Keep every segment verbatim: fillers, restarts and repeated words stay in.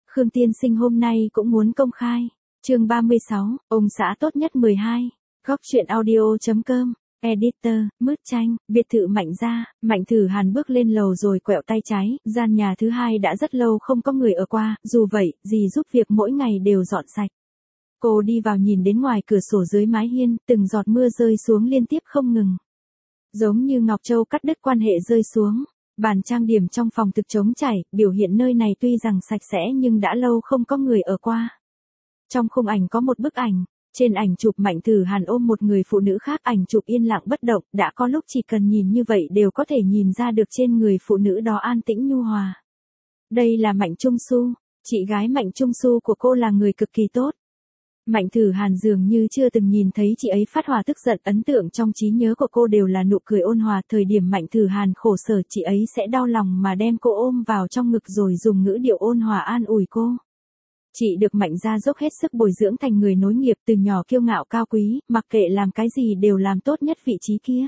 Khương tiên sinh hôm nay cũng muốn công khai. Chương ba mươi sáu, ông xã tốt nhất mười hai. Góc truyện audio chấm com. Editor, Mứt Chanh, biệt thự Mạnh gia. Mạnh Thử Hàn bước lên lầu rồi quẹo tay trái, gian nhà thứ hai đã rất lâu không có người ở qua, dù vậy, dì giúp việc mỗi ngày đều dọn sạch. Cô đi vào nhìn đến ngoài cửa sổ dưới mái hiên, từng giọt mưa rơi xuống liên tiếp không ngừng. Giống như Ngọc Châu cắt đứt quan hệ rơi xuống. Bàn trang điểm trong phòng thực trống trải, biểu hiện nơi này tuy rằng sạch sẽ nhưng đã lâu không có người ở qua. Trong khung ảnh có một bức ảnh, trên ảnh chụp Mạnh Thử Hàn ôm một người phụ nữ khác, ảnh chụp yên lặng bất động, đã có lúc chỉ cần nhìn như vậy đều có thể nhìn ra được trên người phụ nữ đó an tĩnh nhu hòa. Đây là Mạnh Trung Su, chị gái Mạnh Trung Su của cô là người cực kỳ tốt. Mạnh Thử Hàn dường như chưa từng nhìn thấy chị ấy phát hỏa tức giận, ấn tượng trong trí nhớ của cô đều là nụ cười ôn hòa, thời điểm Mạnh Thử Hàn khổ sở chị ấy sẽ đau lòng mà đem cô ôm vào trong ngực rồi dùng ngữ điệu ôn hòa an ủi cô. Chị được Mạnh gia dốc hết sức bồi dưỡng thành người nối nghiệp, từ nhỏ kiêu ngạo cao quý, mặc kệ làm cái gì đều làm tốt nhất vị trí kia.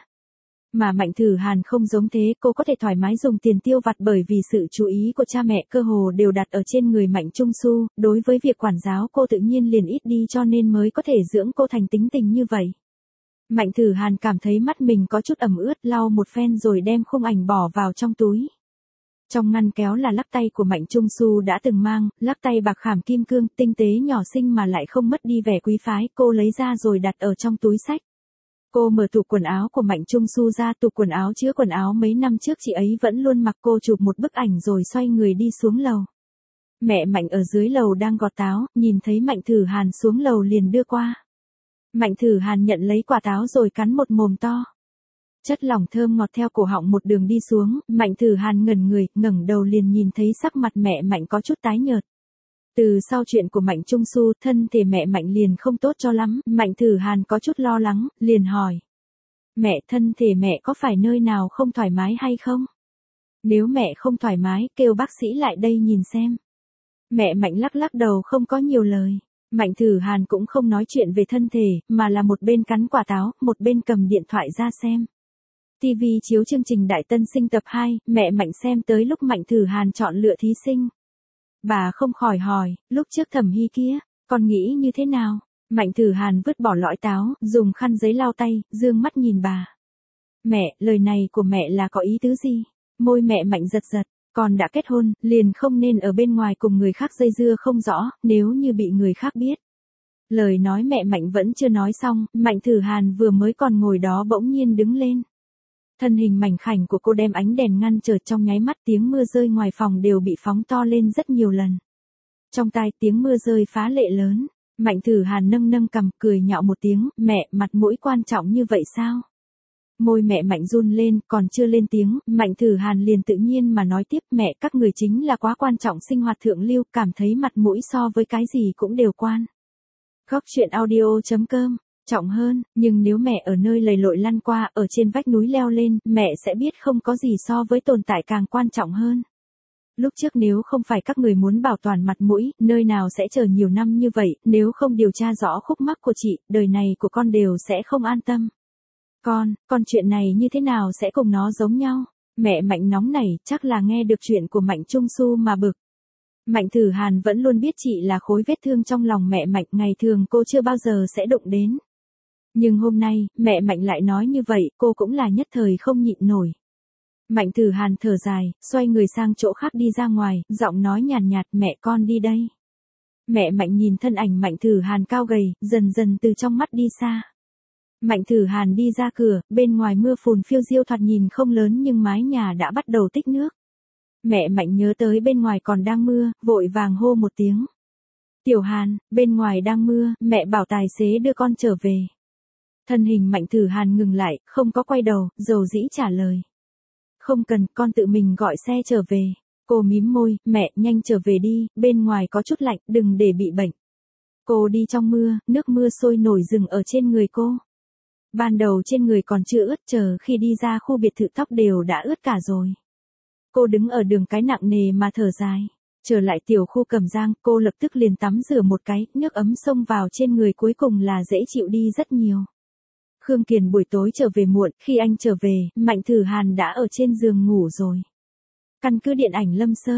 Mà Mạnh Thử Hàn không giống thế, cô có thể thoải mái dùng tiền tiêu vặt bởi vì sự chú ý của cha mẹ cơ hồ đều đặt ở trên người Mạnh Trung Su, đối với việc quản giáo cô tự nhiên liền ít đi cho nên mới có thể dưỡng cô thành tính tình như vậy. Mạnh Thử Hàn cảm thấy mắt mình có chút ẩm ướt, lau một phen rồi đem khung ảnh bỏ vào trong túi. Trong ngăn kéo là lắc tay của Mạnh Trung Su đã từng mang, lắc tay bạc khảm kim cương, tinh tế nhỏ xinh mà lại không mất đi vẻ quý phái, cô lấy ra rồi đặt ở trong túi xách. Cô mở tủ quần áo của Mạnh Trung Su ra, tủ quần áo chứa quần áo mấy năm trước chị ấy vẫn luôn mặc, cô chụp một bức ảnh rồi xoay người đi xuống lầu. Mẹ Mạnh ở dưới lầu đang gọt táo, nhìn thấy Mạnh Thử Hàn xuống lầu liền đưa qua. Mạnh Thử Hàn nhận lấy quả táo rồi cắn một mồm to. Chất lỏng thơm ngọt theo cổ họng một đường đi xuống, Mạnh Thử Hàn ngẩn người, ngẩng đầu liền nhìn thấy sắc mặt mẹ Mạnh có chút tái nhợt. Từ sau chuyện của Mạnh Trung Su, thân thể mẹ Mạnh liền không tốt cho lắm, Mạnh Thử Hàn có chút lo lắng, liền hỏi. Mẹ, thân thể mẹ có phải nơi nào không thoải mái hay không? Nếu mẹ không thoải mái, kêu bác sĩ lại đây nhìn xem. Mẹ Mạnh lắc lắc đầu không có nhiều lời. Mạnh Thử Hàn cũng không nói chuyện về thân thể, mà là một bên cắn quả táo, một bên cầm điện thoại ra xem. ti vi chiếu chương trình Đại Tân Sinh tập hai, mẹ Mạnh xem tới lúc Mạnh Thử Hàn chọn lựa thí sinh. Bà không khỏi hỏi, lúc trước Thẩm Hy kia, con nghĩ như thế nào? Mạnh Thử Hàn vứt bỏ lõi táo, dùng khăn giấy lau tay, dương mắt nhìn bà. Mẹ, lời này của mẹ là có ý tứ gì? Môi mẹ Mạnh giật giật, con đã kết hôn, liền không nên ở bên ngoài cùng người khác dây dưa không rõ, nếu như bị người khác biết. Lời nói mẹ Mạnh vẫn chưa nói xong, Mạnh Thử Hàn vừa mới còn ngồi đó bỗng nhiên đứng lên. Thân hình mảnh khảnh của cô đem ánh đèn ngăn trở, trong nháy mắt tiếng mưa rơi ngoài phòng đều bị phóng to lên rất nhiều lần. Trong tai tiếng mưa rơi phá lệ lớn, Mạnh Thử Hàn nâng nâng cằm cười nhạo một tiếng, mẹ, mặt mũi quan trọng như vậy sao? Môi mẹ Mạnh run lên, còn chưa lên tiếng, Mạnh Thử Hàn liền tự nhiên mà nói tiếp, mẹ, các người chính là quá quan trọng, sinh hoạt thượng lưu, cảm thấy mặt mũi so với cái gì cũng đều quan. Góc truyện audio chấm com. Trọng hơn, nhưng nếu mẹ ở nơi lầy lội lăn qua, ở trên vách núi leo lên, mẹ sẽ biết không có gì so với tồn tại càng quan trọng hơn. Lúc trước nếu không phải các người muốn bảo toàn mặt mũi, nơi nào sẽ chờ nhiều năm như vậy, nếu không điều tra rõ khúc mắc của chị, đời này của con đều sẽ không an tâm. Con, con chuyện này như thế nào sẽ cùng nó giống nhau? Mẹ Mạnh nóng nảy, chắc là nghe được chuyện của Mạnh Trung Su mà bực. Mạnh Thử Hàn vẫn luôn biết chị là khối vết thương trong lòng mẹ Mạnh, ngày thường cô chưa bao giờ sẽ đụng đến. Nhưng hôm nay, mẹ Mạnh lại nói như vậy, cô cũng là nhất thời không nhịn nổi. Mạnh Thử Hàn thở dài, xoay người sang chỗ khác đi ra ngoài, giọng nói nhàn nhạt, mẹ con đi đây. Mẹ Mạnh nhìn thân ảnh Mạnh Thử Hàn cao gầy, dần dần từ trong mắt đi xa. Mạnh Thử Hàn đi ra cửa, bên ngoài mưa phùn phiêu diêu thoạt nhìn không lớn nhưng mái nhà đã bắt đầu tích nước. Mẹ Mạnh nhớ tới bên ngoài còn đang mưa, vội vàng hô một tiếng. Tiểu Hàn, bên ngoài đang mưa, mẹ bảo tài xế đưa con trở về. Thân hình Mạnh Thử Hàn ngừng lại, không có quay đầu, dầu dĩ trả lời. Không cần, con tự mình gọi xe trở về. Cô mím môi, mẹ, nhanh trở về đi, bên ngoài có chút lạnh, đừng để bị bệnh. Cô đi trong mưa, nước mưa sôi nổi rừng ở trên người cô. Ban đầu trên người còn chưa ướt, chờ khi đi ra khu biệt thự tóc đều đã ướt cả rồi. Cô đứng ở đường cái nặng nề mà thở dài. Trở lại tiểu khu Cẩm Giang, cô lập tức liền tắm rửa một cái, nước ấm xông vào trên người cuối cùng là dễ chịu đi rất nhiều. Khương Kiền buổi tối trở về muộn, khi anh trở về, Mạnh Thử Hàn đã ở trên giường ngủ rồi. Căn cứ điện ảnh Lâm Sơn,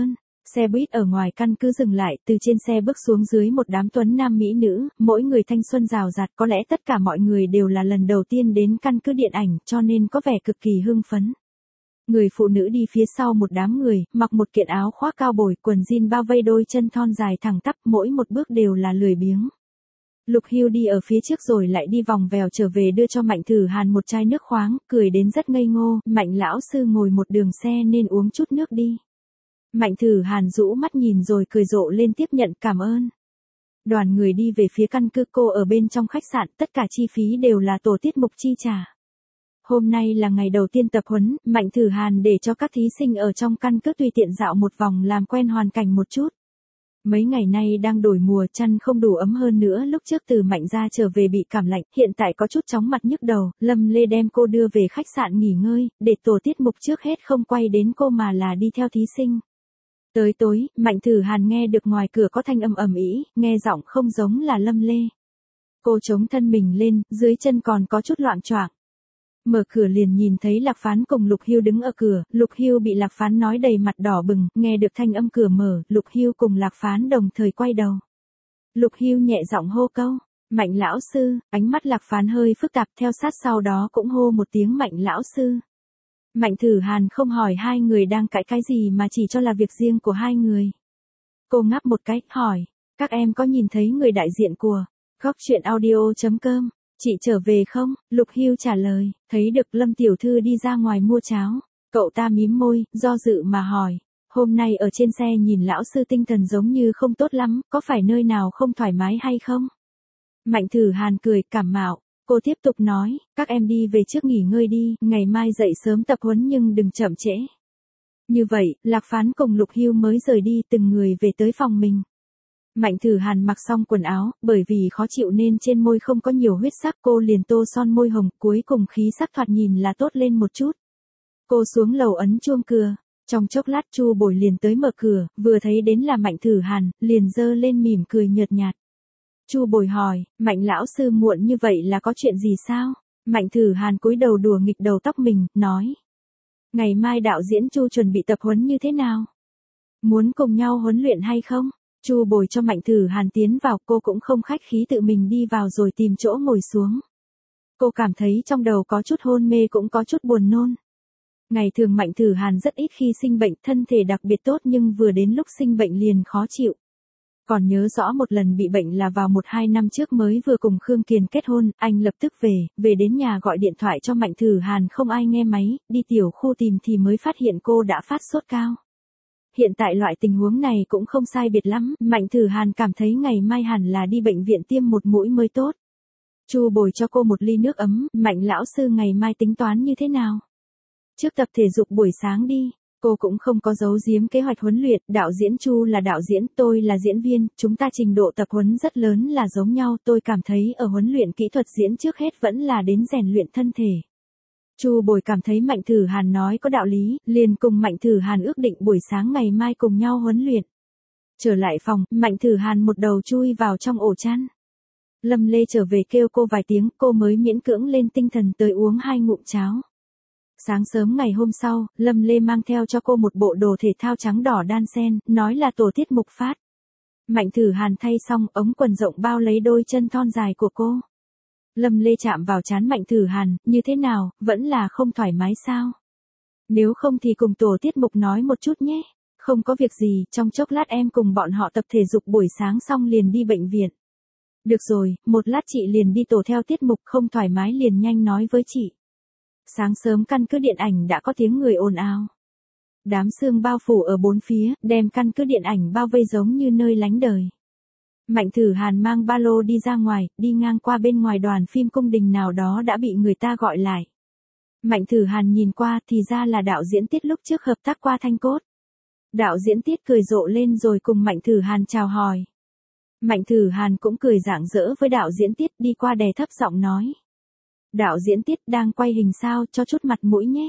Xe buýt ở ngoài căn cứ dừng lại, từ trên xe bước xuống dưới một đám tuấn nam mỹ nữ, mỗi người thanh xuân rào rạt, có lẽ tất cả mọi người đều là lần đầu tiên đến căn cứ điện ảnh, cho nên có vẻ cực kỳ hưng phấn. Người phụ nữ đi phía sau một đám người, mặc một kiện áo khoác cao bồi, quần jean bao vây đôi chân thon dài thẳng tắp, mỗi một bước đều là lười biếng. Lục Hưu đi ở phía trước rồi lại đi vòng vèo trở về đưa cho Mạnh Thử Hàn một chai nước khoáng, cười đến rất ngây ngô, Mạnh lão sư ngồi một đường xe nên uống chút nước đi. Mạnh Thử Hàn rũ mắt nhìn rồi cười rộ lên tiếp nhận cảm ơn. Đoàn người đi về phía căn cứ, cô ở bên trong khách sạn, tất cả chi phí đều là tổ tiết mục chi trả. Hôm nay là ngày đầu tiên tập huấn, Mạnh Thử Hàn để cho các thí sinh ở trong căn cứ tùy tiện dạo một vòng làm quen hoàn cảnh một chút. Mấy ngày nay đang đổi mùa, chăn không đủ ấm hơn nữa, lúc trước từ Mạnh ra trở về bị cảm lạnh, hiện tại có chút chóng mặt nhức đầu, Lâm Lê đem cô đưa về khách sạn nghỉ ngơi, để tổ tiết mục trước hết không quay đến cô mà là đi theo thí sinh. Tới tối, Mạnh Thử Hàn nghe được ngoài cửa có thanh âm ầm ĩ, nghe giọng không giống là Lâm Lê. Cô chống thân mình lên, dưới chân còn có chút loạng choạng. Mở cửa liền nhìn thấy Lạc Phán cùng Lục Hưu đứng ở cửa, Lục Hưu bị Lạc Phán nói đầy mặt đỏ bừng, nghe được thanh âm cửa mở, Lục Hưu cùng Lạc Phán đồng thời quay đầu. Lục Hưu nhẹ giọng hô câu, Mạnh lão sư, ánh mắt Lạc Phán hơi phức tạp, theo sát sau đó cũng hô một tiếng Mạnh lão sư. Mạnh Thử Hàn không hỏi hai người đang cãi cái gì mà chỉ cho là việc riêng của hai người. Cô ngáp một cái, hỏi, các em có nhìn thấy người đại diện của Góc Chuyện Audio chấm com? Chị trở về không? Lục Hưu trả lời, thấy được Lâm tiểu thư đi ra ngoài mua cháo. Cậu ta mím môi, do dự mà hỏi, hôm nay ở trên xe nhìn lão sư tinh thần giống như không tốt lắm, có phải nơi nào không thoải mái hay không? Mạnh Thử Hàn cười, cảm mạo. Cô tiếp tục nói, các em đi về trước nghỉ ngơi đi, ngày mai dậy sớm tập huấn nhưng đừng chậm trễ. Như vậy, Lạc Phán cùng Lục Hưu mới rời đi, từng người về tới phòng mình. Mạnh Thử Hàn mặc xong quần áo, bởi vì khó chịu nên trên môi không có nhiều huyết sắc, cô liền tô son môi hồng, cuối cùng khí sắc thoạt nhìn là tốt lên một chút. Cô xuống lầu ấn chuông cửa, trong chốc lát Chu Bồi liền tới mở cửa, vừa thấy đến là Mạnh Thử Hàn, liền giơ lên mỉm cười nhợt nhạt. Chu Bồi hỏi, Mạnh lão sư muộn như vậy là có chuyện gì sao? Mạnh Thử Hàn cúi đầu đùa nghịch đầu tóc mình, nói. Ngày mai đạo diễn Chu chuẩn bị tập huấn như thế nào? Muốn cùng nhau huấn luyện hay không? Chu Bồi cho Mạnh Thử Hàn tiến vào, cô cũng không khách khí tự mình đi vào rồi tìm chỗ ngồi xuống. Cô cảm thấy trong đầu có chút hôn mê cũng có chút buồn nôn. Ngày thường Mạnh Thử Hàn rất ít khi sinh bệnh, thân thể đặc biệt tốt nhưng vừa đến lúc sinh bệnh liền khó chịu. Còn nhớ rõ một lần bị bệnh là vào một hai năm trước mới vừa cùng Khương Kiền kết hôn, anh lập tức về, về đến nhà gọi điện thoại cho Mạnh Thử Hàn không ai nghe máy, đi tiểu khu tìm thì mới phát hiện cô đã phát sốt cao. Hiện tại loại tình huống này cũng không sai biệt lắm, Mạnh Thử Hàn cảm thấy ngày mai hẳn là đi bệnh viện tiêm một mũi mới tốt. Chu Bồi cho cô một ly nước ấm, Mạnh lão sư ngày mai tính toán như thế nào? Trước tập thể dục buổi sáng đi. Cô cũng không có giấu giếm kế hoạch huấn luyện, đạo diễn Chu là đạo diễn, tôi là diễn viên, chúng ta trình độ tập huấn rất lớn là giống nhau, tôi cảm thấy ở huấn luyện kỹ thuật diễn trước hết vẫn là đến rèn luyện thân thể. Chu Bồi cảm thấy Mạnh Thử Hàn nói có đạo lý, liền cùng Mạnh Thử Hàn ước định buổi sáng ngày mai cùng nhau huấn luyện. Trở lại phòng, Mạnh Thử Hàn một đầu chui vào trong ổ chăn. Lâm Lê trở về kêu cô vài tiếng, cô mới miễn cưỡng lên tinh thần tới uống hai ngụm cháo. Sáng sớm ngày hôm sau, Lâm Lê mang theo cho cô một bộ đồ thể thao trắng đỏ đan xen, nói là tổ tiết mục phát. Mạnh Thử Hàn thay xong, ống quần rộng bao lấy đôi chân thon dài của cô. Lâm Lê chạm vào trán Mạnh Thử Hàn, như thế nào, vẫn là không thoải mái sao? Nếu không thì cùng tổ tiết mục nói một chút nhé. Không có việc gì, trong chốc lát em cùng bọn họ tập thể dục buổi sáng xong liền đi bệnh viện. Được rồi, một lát chị liền đi tổ theo tiết mục, không thoải mái liền nhanh nói với chị. Sáng sớm căn cứ điện ảnh đã có tiếng người ồn ào. Đám sương bao phủ ở bốn phía, đem căn cứ điện ảnh bao vây giống như nơi lánh đời. Mạnh Thử Hàn mang ba lô đi ra ngoài, đi ngang qua bên ngoài đoàn phim cung đình nào đó đã bị người ta gọi lại. Mạnh Thử Hàn nhìn qua thì ra là đạo diễn Tiết lúc trước hợp tác qua Thanh Cốt. Đạo diễn Tiết cười rộ lên rồi cùng Mạnh Thử Hàn chào hỏi. Mạnh Thử Hàn cũng cười rạng rỡ với đạo diễn Tiết, đi qua đè thấp giọng nói. Đạo diễn Tiết đang quay hình sao, cho chút mặt mũi nhé.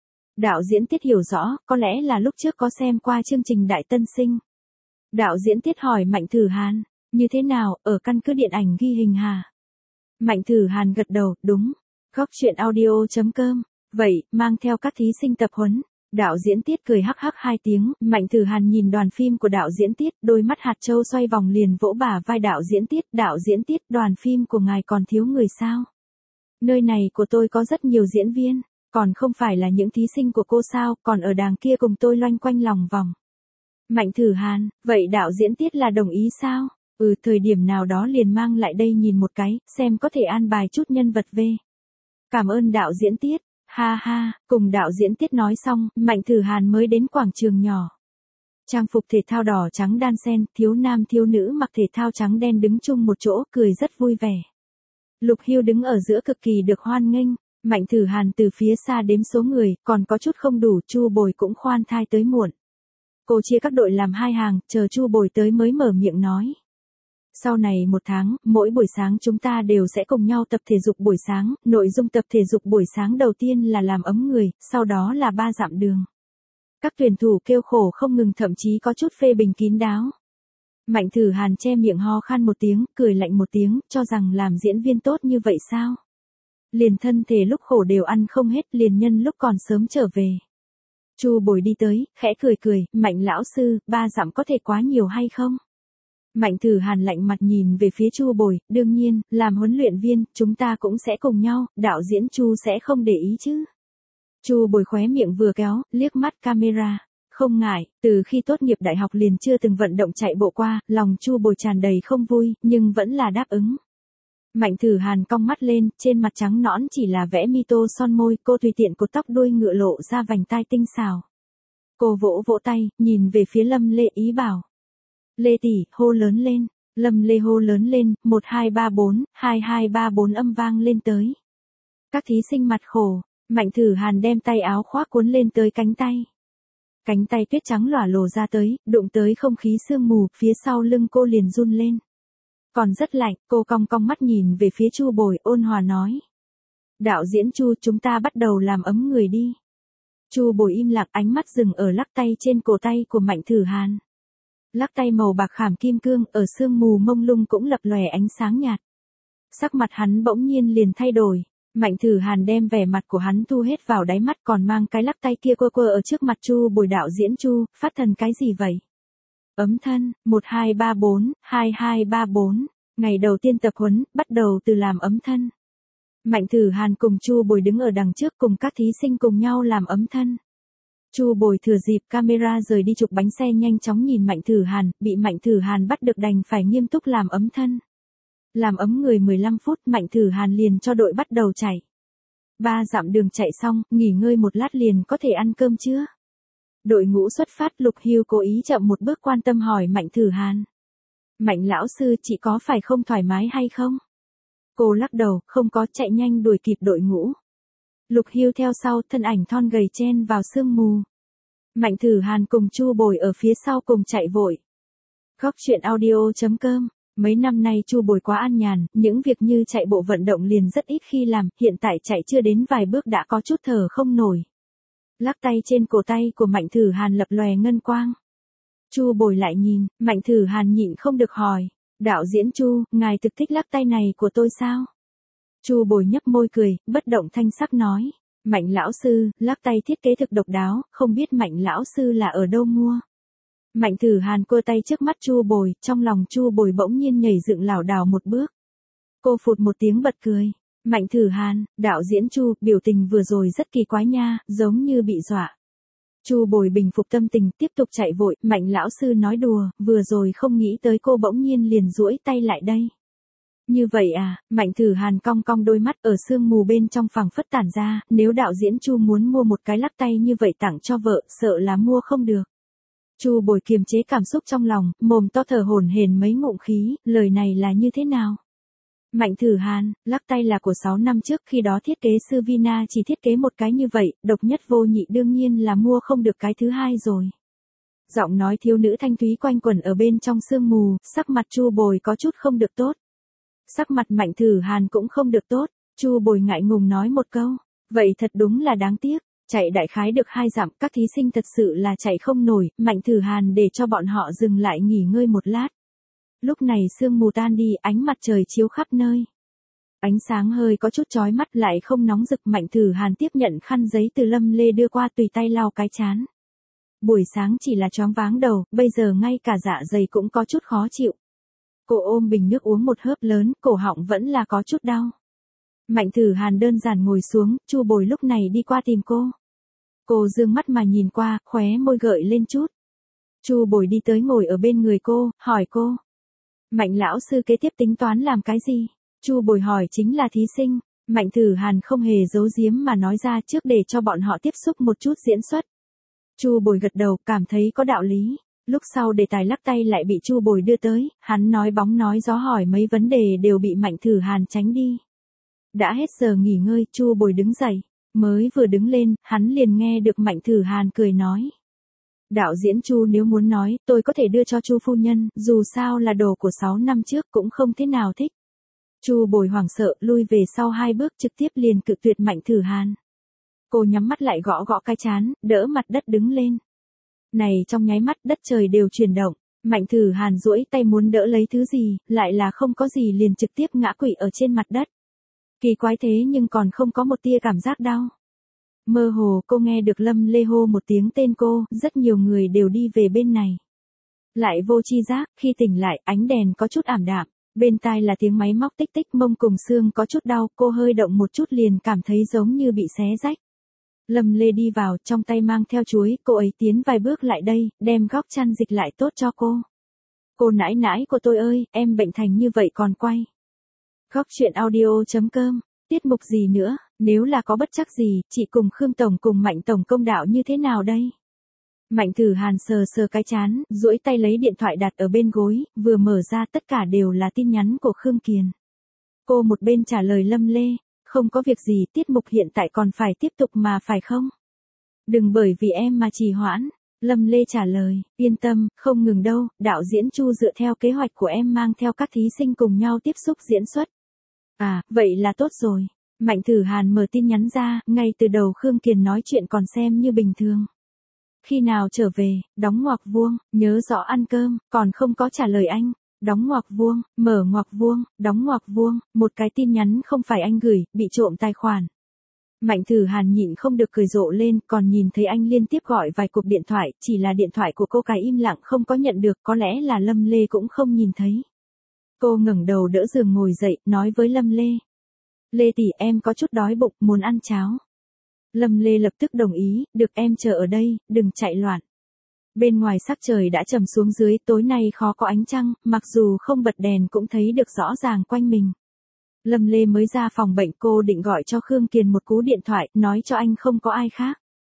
Đạo diễn Tiết hiểu rõ, có lẽ là lúc trước có xem qua chương trình Đại Tân Sinh. Đạo diễn Tiết hỏi Mạnh Thử Hàn, như thế nào, ở căn cứ điện ảnh ghi hình hả? Mạnh Thử Hàn gật đầu, đúng. Góc Chuyện Audio chấm com. Vậy, mang theo các thí sinh tập huấn. Đạo diễn Tiết cười hắc hắc hai tiếng, Mạnh Tử Hàn nhìn đoàn phim của đạo diễn Tiết, đôi mắt hạt châu xoay vòng liền vỗ bả vai đạo diễn Tiết, đạo diễn Tiết, đoàn phim của ngài còn thiếu người sao? Nơi này của tôi có rất nhiều diễn viên, còn không phải là những thí sinh của cô sao, còn ở đàng kia cùng tôi loanh quanh lòng vòng. Mạnh Tử Hàn, vậy đạo diễn Tiết là đồng ý sao? Ừ, thời điểm nào đó liền mang lại đây nhìn một cái, xem có thể an bài chút nhân vật về. Cảm ơn đạo diễn Tiết. Ha ha, cùng đạo diễn Tiết nói xong, Mạnh Tử Hàn mới đến quảng trường nhỏ. Trang phục thể thao đỏ trắng đan xen, thiếu nam thiếu nữ mặc thể thao trắng đen đứng chung một chỗ, cười rất vui vẻ. Lục Hưu đứng ở giữa cực kỳ được hoan nghênh, Mạnh Tử Hàn từ phía xa đếm số người, còn có chút không đủ, Chu Bồi cũng khoan thai tới muộn. Cô chia các đội làm hai hàng, chờ Chu Bồi tới mới mở miệng nói. Sau này một tháng, mỗi buổi sáng chúng ta đều sẽ cùng nhau tập thể dục buổi sáng, nội dung tập thể dục buổi sáng đầu tiên là làm ấm người, sau đó là ba dặm đường. Các tuyển thủ kêu khổ không ngừng, thậm chí có chút phê bình kín đáo. Mạnh Tử Hàn che miệng ho khan một tiếng, cười lạnh một tiếng, cho rằng làm diễn viên tốt như vậy sao? Liền thân thể lúc khổ đều ăn không hết, liền nhân lúc còn sớm trở về. Chu Bồi đi tới, khẽ cười cười, Mạnh lão sư, ba dặm có thể quá nhiều hay không? Mạnh Tử Hàn lạnh mặt nhìn về phía Chu Bồi, đương nhiên, làm huấn luyện viên, chúng ta cũng sẽ cùng nhau, đạo diễn Chu sẽ không để ý chứ. Chu Bồi khóe miệng vừa kéo, liếc mắt camera, không ngại, từ khi tốt nghiệp đại học liền chưa từng vận động chạy bộ qua, lòng Chu Bồi tràn đầy không vui, nhưng vẫn là đáp ứng. Mạnh Tử Hàn cong mắt lên, trên mặt trắng nõn chỉ là vẽ mi tô son môi, cô tùy tiện cột tóc đuôi ngựa lộ ra vành tai tinh xảo. Cô vỗ vỗ tay, nhìn về phía Lâm Lê ý bảo. Lê tỷ, hô lớn lên, Lâm Lê hô lớn lên, một hai ba bốn, hai hai ba bốn âm vang lên tới. Các thí sinh mặt khổ, Mạnh Tử Hàn đem tay áo khoác cuốn lên tới cánh tay. Cánh tay tuyết trắng lỏa lồ ra tới, đụng tới không khí sương mù, phía sau lưng cô liền run lên. Còn rất lạnh, cô cong cong mắt nhìn về phía Chu Bồi, ôn hòa nói. Đạo diễn Chu, chúng ta bắt đầu làm ấm người đi. Chu Bồi im lặng, ánh mắt dừng ở lắc tay trên cổ tay của Mạnh Tử Hàn. Lắc tay màu bạc khảm kim cương, ở sương mù mông lung cũng lập lòe ánh sáng nhạt. Sắc mặt hắn bỗng nhiên liền thay đổi. Mạnh Tử Hàn đem vẻ mặt của hắn thu hết vào đáy mắt, còn mang cái lắc tay kia quơ quơ ở trước mặt Chu Bồi, đạo diễn Chu, phát thần cái gì vậy? Ấm thân, một hai ba bốn, hai hai ba bốn, ngày đầu tiên tập huấn, bắt đầu từ làm ấm thân. Mạnh Tử Hàn cùng Chu Bồi đứng ở đằng trước cùng các thí sinh cùng nhau làm ấm thân. Chu Bồi thừa dịp camera rời đi chụp bánh xe nhanh chóng nhìn Mạnh Tử Hàn, bị Mạnh Tử Hàn bắt được đành phải nghiêm túc làm ấm thân. Làm ấm người mười lăm phút, Mạnh Tử Hàn liền cho đội bắt đầu chạy. Ba dặm đường chạy xong, nghỉ ngơi một lát liền có thể ăn cơm chưa? Đội ngũ xuất phát, Lục Hưu cố ý chậm một bước quan tâm hỏi Mạnh Tử Hàn. Mạnh lão sư, chị có phải không thoải mái hay không? Cô lắc đầu, không có, chạy nhanh đuổi kịp đội ngũ. Lục Hưu theo sau, thân ảnh thon gầy chen vào sương mù. Mạnh Tử Hàn cùng Chu Bồi ở phía sau cùng chạy vội. Góc truyện audio chấm com. Mấy năm nay Chu Bồi quá an nhàn, những việc như chạy bộ vận động liền rất ít khi làm, hiện tại chạy chưa đến vài bước đã có chút thở không nổi. Lắc tay trên cổ tay của Mạnh Tử Hàn lập lòe ngân quang. Chu Bồi lại nhìn, Mạnh Tử Hàn nhịn không được hỏi, đạo diễn Chu, ngài thực thích lắc tay này của tôi sao? Chu Bồi nhấp môi cười, bất động thanh sắc nói, Mạnh lão sư, lắc tay thiết kế thực độc đáo, không biết Mạnh lão sư là ở đâu mua? Mạnh Tử Hàn cua tay trước mắt Chu Bồi, trong lòng Chu Bồi bỗng nhiên nhảy dựng lảo đảo một bước. Cô phụt một tiếng bật cười. Mạnh Tử Hàn, đạo diễn Chu, biểu tình vừa rồi rất kỳ quái nha, giống như bị dọa. Chu Bồi bình phục tâm tình, tiếp tục chạy vội, Mạnh lão sư nói đùa, vừa rồi không nghĩ tới cô bỗng nhiên liền duỗi tay lại đây. Như vậy à, Mạnh Tử Hàn cong cong đôi mắt ở sương mù bên trong phẳng phất tản ra, nếu đạo diễn Chu muốn mua một cái lắc tay như vậy tặng cho vợ, sợ là mua không được. Chu Bồi kiềm chế cảm xúc trong lòng, mồm to thở hổn hển mấy ngụm khí, lời này là như thế nào? Mạnh Tử Hàn, lắc tay là của sáu năm trước, khi đó thiết kế sư Vina chỉ thiết kế một cái như vậy, độc nhất vô nhị, đương nhiên là mua không được cái thứ hai rồi. Giọng nói thiếu nữ thanh thúy quanh quẩn ở bên trong sương mù, sắc mặt Chu Bồi có chút không được tốt. Sắc mặt Mạnh Tử Hàn cũng không được tốt, Chu Bồi ngại ngùng nói một câu, vậy thật đúng là đáng tiếc. Chạy đại khái được hai dặm, các thí sinh thật sự là chạy không nổi, Mạnh Tử Hàn để cho bọn họ dừng lại nghỉ ngơi một lát. Lúc này sương mù tan đi, ánh mặt trời chiếu khắp nơi. Ánh sáng hơi có chút chói mắt lại không nóng rực. Mạnh Thử Hàn tiếp nhận khăn giấy từ Lâm Lê đưa qua, tùy tay lau cái trán. Buổi sáng chỉ là choáng váng đầu, bây giờ ngay cả dạ dày cũng có chút khó chịu. Cô ôm bình nước uống một hớp lớn, cổ họng vẫn là có chút đau. Mạnh Thử Hàn đơn giản ngồi xuống, Chu Bồi lúc này đi qua tìm cô. Cô dương mắt mà nhìn qua, khóe môi gợi lên chút. Chu Bồi đi tới ngồi ở bên người cô, hỏi cô. Mạnh lão sư kế tiếp tính toán làm cái gì? Chu Bồi hỏi chính là thí sinh. Mạnh Thử Hàn không hề giấu giếm mà nói ra trước để cho bọn họ tiếp xúc một chút diễn xuất. Chu Bồi gật đầu, cảm thấy có đạo lý. Lúc sau đề tài lắc tay lại bị Chu Bồi đưa tới, hắn nói bóng nói gió hỏi mấy vấn đề đều bị Mạnh Thử Hàn tránh đi. Đã hết giờ nghỉ ngơi, Chu Bồi đứng dậy. Mới vừa đứng lên, hắn liền nghe được Mạnh Thử Hàn cười nói. Đạo diễn Chu nếu muốn nói, tôi có thể đưa cho Chu phu nhân, dù sao là đồ của sáu năm trước cũng không thế nào thích. Chu Bồi hoảng sợ, lui về sau hai bước trực tiếp liền cự tuyệt Mạnh Thử Hàn. Cô nhắm mắt lại gõ gõ cái trán, đỡ mặt đất đứng lên. Này trong nháy mắt đất trời đều chuyển động, Mạnh Thử Hàn duỗi tay muốn đỡ lấy thứ gì, lại là không có gì liền trực tiếp ngã quỵ ở trên mặt đất. Kỳ quái thế nhưng còn không có một tia cảm giác đau. Mơ hồ cô nghe được Lâm Lê hô một tiếng tên cô, rất nhiều người đều đi về bên này. Lại vô chi giác, khi tỉnh lại, ánh đèn có chút ảm đạm, bên tai là tiếng máy móc tích tích, mông cùng xương có chút đau, cô hơi động một chút liền cảm thấy giống như bị xé rách. Lâm Lê đi vào, trong tay mang theo chuối, cô ấy tiến vài bước lại đây, đem góc chăn dịch lại tốt cho cô. Cô nãi nãi của tôi ơi, em bệnh thành như vậy còn quay. Góc chuyện audio chấm com, tiết mục gì nữa, nếu là có bất trắc gì, chị cùng Khương Tổng cùng Mạnh Tổng công đạo như thế nào đây? Mạnh Thử Hàn sờ sờ cái chán, duỗi tay lấy điện thoại đặt ở bên gối, vừa mở ra tất cả đều là tin nhắn của Khương Kiền. Cô một bên trả lời Lâm Lê, không có việc gì, tiết mục hiện tại còn phải tiếp tục mà phải không? Đừng bởi vì em mà trì hoãn. Lâm Lê trả lời, yên tâm, không ngừng đâu, đạo diễn Chu dựa theo kế hoạch của em mang theo các thí sinh cùng nhau tiếp xúc diễn xuất. À, vậy là tốt rồi. Mạnh Thử Hàn mở tin nhắn ra, ngay từ đầu Khương Kiền nói chuyện còn xem như bình thường. Khi nào trở về, đóng ngoặc vuông, nhớ rõ ăn cơm, còn không có trả lời anh. Đóng ngoặc vuông, mở ngoặc vuông, đóng ngoặc vuông, một cái tin nhắn không phải anh gửi, bị trộm tài khoản. Mạnh Thử Hàn nhịn không được cười rộ lên, còn nhìn thấy anh liên tiếp gọi vài cuộc điện thoại, chỉ là điện thoại của cô cái im lặng không có nhận được, có lẽ là Lâm Lê cũng không nhìn thấy. Cô ngẩng đầu đỡ giường ngồi dậy, nói với Lâm Lê. Lê tỷ, em có chút đói bụng, muốn ăn cháo. Lâm Lê lập tức đồng ý, được, em chờ ở đây, đừng chạy loạn. Bên ngoài sắc trời đã trầm xuống dưới, tối nay khó có ánh trăng, mặc dù không bật đèn cũng thấy được rõ ràng quanh mình. Lâm Lê mới ra phòng bệnh, cô định gọi cho Khương Kiền một cú điện thoại, nói cho anh không có ai khác.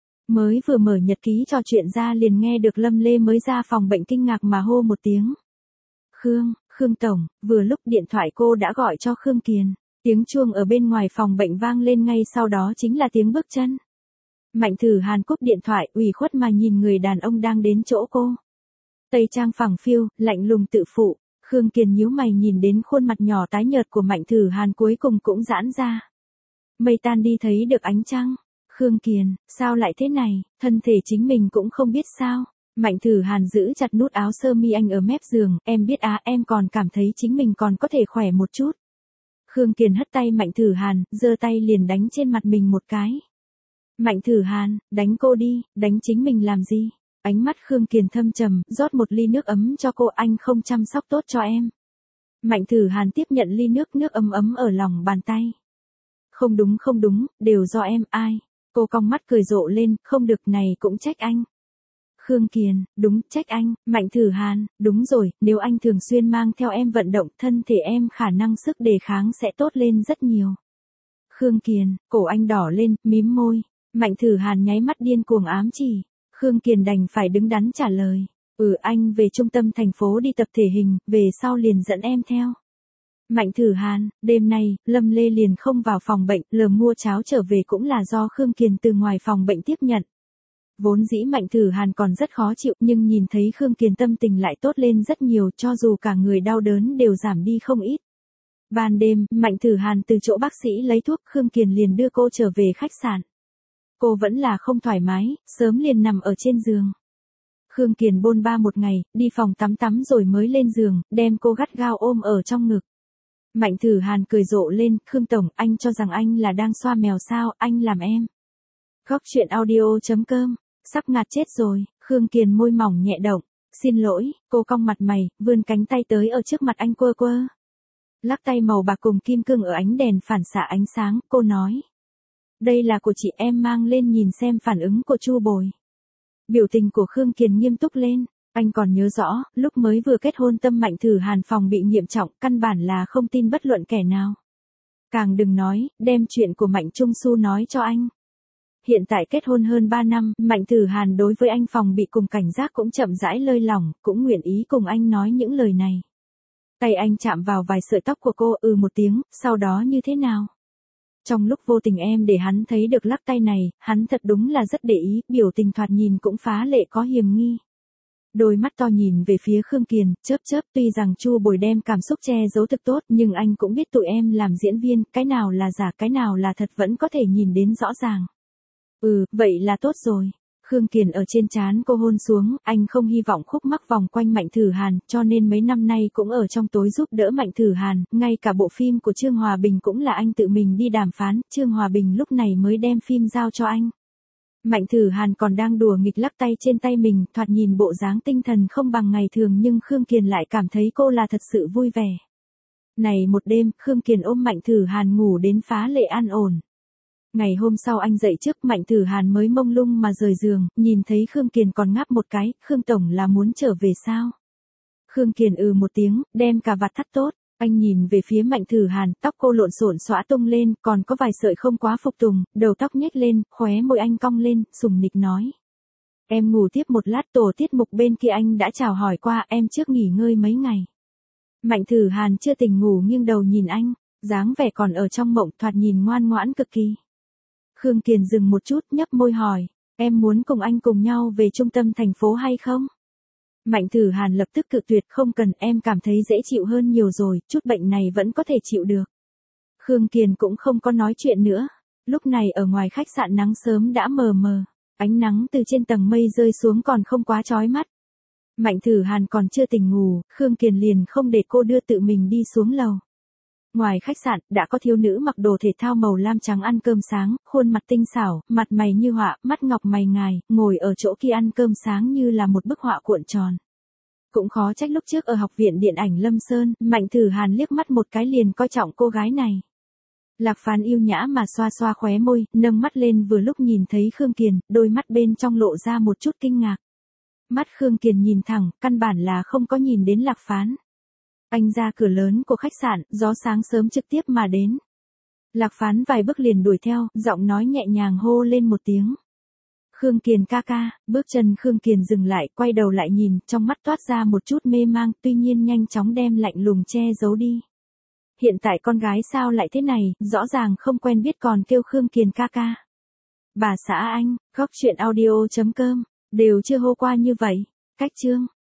Mới vừa mở nhật ký trò chuyện ra liền nghe được Lâm Lê mới ra phòng bệnh kinh ngạc mà hô một tiếng. Khương, Khương Tổng, vừa lúc điện thoại cô đã gọi cho Khương Kiền. Tiếng chuông ở bên ngoài phòng bệnh vang lên, ngay sau đó chính là tiếng bước chân. Mạnh Thử Hàn cúp điện thoại, ủy khuất mà nhìn người đàn ông đang đến chỗ cô. Tây trang phẳng phiu, lạnh lùng tự phụ. Khương Kiền nhíu mày nhìn đến khuôn mặt nhỏ tái nhợt của Mạnh Thử Hàn cuối cùng cũng giãn ra. Mây tan đi thấy được ánh trăng. Khương Kiền, sao lại thế này, thân thể chính mình cũng không biết sao. Mạnh Thử Hàn giữ chặt nút áo sơ mi anh ở mép giường, em biết à, em còn cảm thấy chính mình còn có thể khỏe một chút. Khương Kiền hất tay Mạnh Thử Hàn, giơ tay liền đánh trên mặt mình một cái. Mạnh Thử Hàn, đánh cô đi, đánh chính mình làm gì? Ánh mắt Khương Kiền thâm trầm, rót một ly nước ấm cho cô, anh không chăm sóc tốt cho em. Mạnh Thử Hàn tiếp nhận ly nước, nước ấm ấm ở lòng bàn tay. Không đúng không đúng, đều do em, ai? Cô cong mắt cười rộ lên, không được, này cũng trách anh. Khương Kiền, đúng, trách anh. Mạnh Thử Hàn, đúng rồi, nếu anh thường xuyên mang theo em vận động, thân thể em khả năng sức đề kháng sẽ tốt lên rất nhiều. Khương Kiền, cổ anh đỏ lên, mím môi. Mạnh Thử Hàn nháy mắt điên cuồng ám chỉ. Khương Kiền đành phải đứng đắn trả lời. Ừ, anh về trung tâm thành phố đi tập thể hình, về sau liền dẫn em theo. Mạnh Thử Hàn, đêm nay, Lâm Lê liền không vào phòng bệnh, lờ mua cháo trở về cũng là do Khương Kiền từ ngoài phòng bệnh tiếp nhận. Vốn dĩ Mạnh Thử Hàn còn rất khó chịu, nhưng nhìn thấy Khương Kiền tâm tình lại tốt lên rất nhiều, cho dù cả người đau đớn đều giảm đi không ít. Ban đêm, Mạnh Thử Hàn từ chỗ bác sĩ lấy thuốc, Khương Kiền liền đưa cô trở về khách sạn. Cô vẫn là không thoải mái, sớm liền nằm ở trên giường. Khương Kiền bôn ba một ngày, đi phòng tắm tắm rồi mới lên giường, đem cô gắt gao ôm ở trong ngực. Mạnh Thử Hàn cười rộ lên, Khương Tổng, anh cho rằng anh là đang xoa mèo sao, anh làm em. Góc truyện audio.com, sắp ngạt chết rồi, Khương Kiền môi mỏng nhẹ động, xin lỗi, cô cong mặt mày, vươn cánh tay tới ở trước mặt anh quơ quơ. Lắc tay màu bạc cùng kim cương ở ánh đèn phản xạ ánh sáng, cô nói. Đây là của chị, em mang lên nhìn xem phản ứng của Chu Bồi. Biểu tình của Khương Kiền nghiêm túc lên, anh còn nhớ rõ, lúc mới vừa kết hôn tâm Mạnh Thử Hàn phòng bị nghiêm trọng, căn bản là không tin bất luận kẻ nào. Càng đừng nói, đem chuyện của Mạnh Trung Su nói cho anh. Hiện tại kết hôn hơn ba năm, Mạnh Thử Hàn đối với anh phòng bị cùng cảnh giác cũng chậm rãi lơi lỏng, cũng nguyện ý cùng anh nói những lời này. Tay anh chạm vào vài sợi tóc của cô, ừ một tiếng, sau đó như thế nào? Trong lúc vô tình em để hắn thấy được lắc tay này, hắn thật đúng là rất để ý, biểu tình thoạt nhìn cũng phá lệ có hiềm nghi. Đôi mắt to nhìn về phía Khương Kiền, chớp chớp, tuy rằng Chu Bồi đem cảm xúc che giấu thực tốt, nhưng anh cũng biết tụi em làm diễn viên, cái nào là giả cái nào là thật vẫn có thể nhìn đến rõ ràng. Ừ, vậy là tốt rồi. Khương Kiền ở trên trán cô hôn xuống, anh không hy vọng khúc mắc vòng quanh Mạnh Thử Hàn, cho nên mấy năm nay cũng ở trong tối giúp đỡ Mạnh Thử Hàn, ngay cả bộ phim của Trương Hòa Bình cũng là anh tự mình đi đàm phán, Trương Hòa Bình lúc này mới đem phim giao cho anh. Mạnh Thử Hàn còn đang đùa nghịch lắc tay trên tay mình, thoạt nhìn bộ dáng tinh thần không bằng ngày thường nhưng Khương Kiền lại cảm thấy cô là thật sự vui vẻ. Này một đêm, Khương Kiền ôm Mạnh Thử Hàn ngủ đến phá lệ an ổn. Ngày hôm sau anh dậy trước, Mạnh Thử Hàn mới mông lung mà rời giường, nhìn thấy Khương Kiền còn ngáp một cái, Khương Tổng là muốn trở về sao? Khương Kiền ừ một tiếng, đem cà vạt thắt tốt, anh nhìn về phía Mạnh Thử Hàn, tóc cô lộn xộn xõa tung lên, còn có vài sợi không quá phục tùng, đầu tóc nhếch lên, khóe môi anh cong lên, sùng nịch nói. Em ngủ tiếp một lát, tổ tiết mục bên kia anh đã chào hỏi qua, em trước nghỉ ngơi mấy ngày. Mạnh Thử Hàn chưa tỉnh ngủ nghiêng đầu nhìn anh, dáng vẻ còn ở trong mộng, thoạt nhìn ngoan ngoãn cực kỳ. Khương Kiền dừng một chút, nhấp môi hỏi, em muốn cùng anh cùng nhau về trung tâm thành phố hay không? Mạnh Thử Hàn lập tức cự tuyệt, không cần, em cảm thấy dễ chịu hơn nhiều rồi, chút bệnh này vẫn có thể chịu được. Khương Kiền cũng không có nói chuyện nữa. Lúc này ở ngoài khách sạn nắng sớm đã mờ mờ, ánh nắng từ trên tầng mây rơi xuống còn không quá chói mắt. Mạnh Thử Hàn còn chưa tỉnh ngủ, Khương Kiền liền không để cô đưa tự mình đi xuống lầu. Ngoài khách sạn, đã có thiếu nữ mặc đồ thể thao màu lam trắng ăn cơm sáng, khuôn mặt tinh xảo, mặt mày như họa, mắt ngọc mày ngài, ngồi ở chỗ kia ăn cơm sáng như là một bức họa cuộn tròn. Cũng khó trách lúc trước ở học viện điện ảnh Lâm Sơn, Mạnh Thử Hàn liếc mắt một cái liền coi trọng cô gái này. Lạc Phán yêu nhã mà xoa xoa khóe môi, nâng mắt lên vừa lúc nhìn thấy Khương Kiền, đôi mắt bên trong lộ ra một chút kinh ngạc. Mắt Khương Kiền nhìn thẳng, căn bản là không có nhìn đến Lạc Phán. Anh ra cửa lớn của khách sạn, gió sáng sớm trực tiếp mà đến. Lạc Phán vài bước liền đuổi theo, giọng nói nhẹ nhàng hô lên một tiếng. Khương Kiền ca ca, bước chân Khương Kiền dừng lại, quay đầu lại nhìn, trong mắt toát ra một chút mê mang, tuy nhiên nhanh chóng đem lạnh lùng che giấu đi. Hiện tại con gái sao lại thế này, rõ ràng không quen biết còn kêu Khương Kiền ca ca. Bà xã anh, góc truyện audio chấm com, đều chưa hô qua như vậy. Cách chương.